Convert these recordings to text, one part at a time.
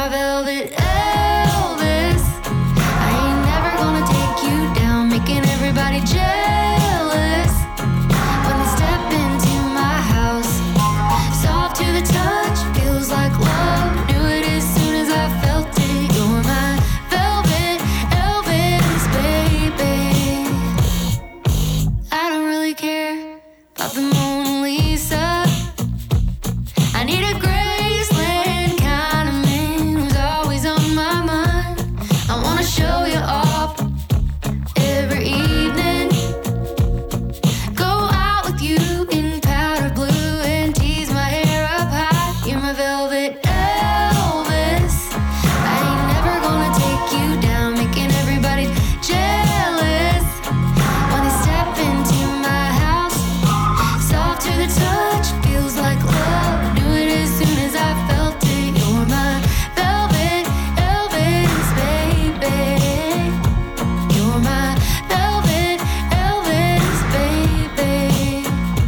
my velvet Elvis. I ain't never gonna take you down, making everybody jealous. When they step into my house, soft to the touch, feels like love. Knew it as soon as I felt it. You're my velvet Elvis, baby. I don't really care about the Mona Lisa. I need a Graceland kind of man who's always on my mind. I wanna show you off every evening. Go out with you in powder blue and tease my hair up high. You're my velvet Elvis. I ain't never gonna take you down, making everybody jealous. When they step into my house, soft to the touch, feels like love. Knew it as soon as I felt it. You're my velvet Elvis, baby. You're my velvet Elvis, baby.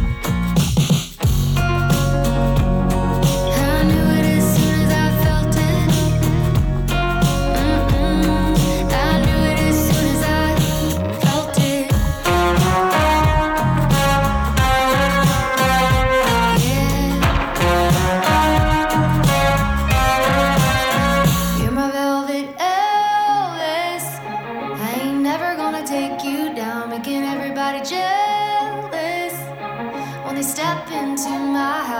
I knew it as soon as I felt it. I knew it as soon as I felt it. You're my velvet Elvis. I ain't never gonna take you down, making everybody jealous. When they step into my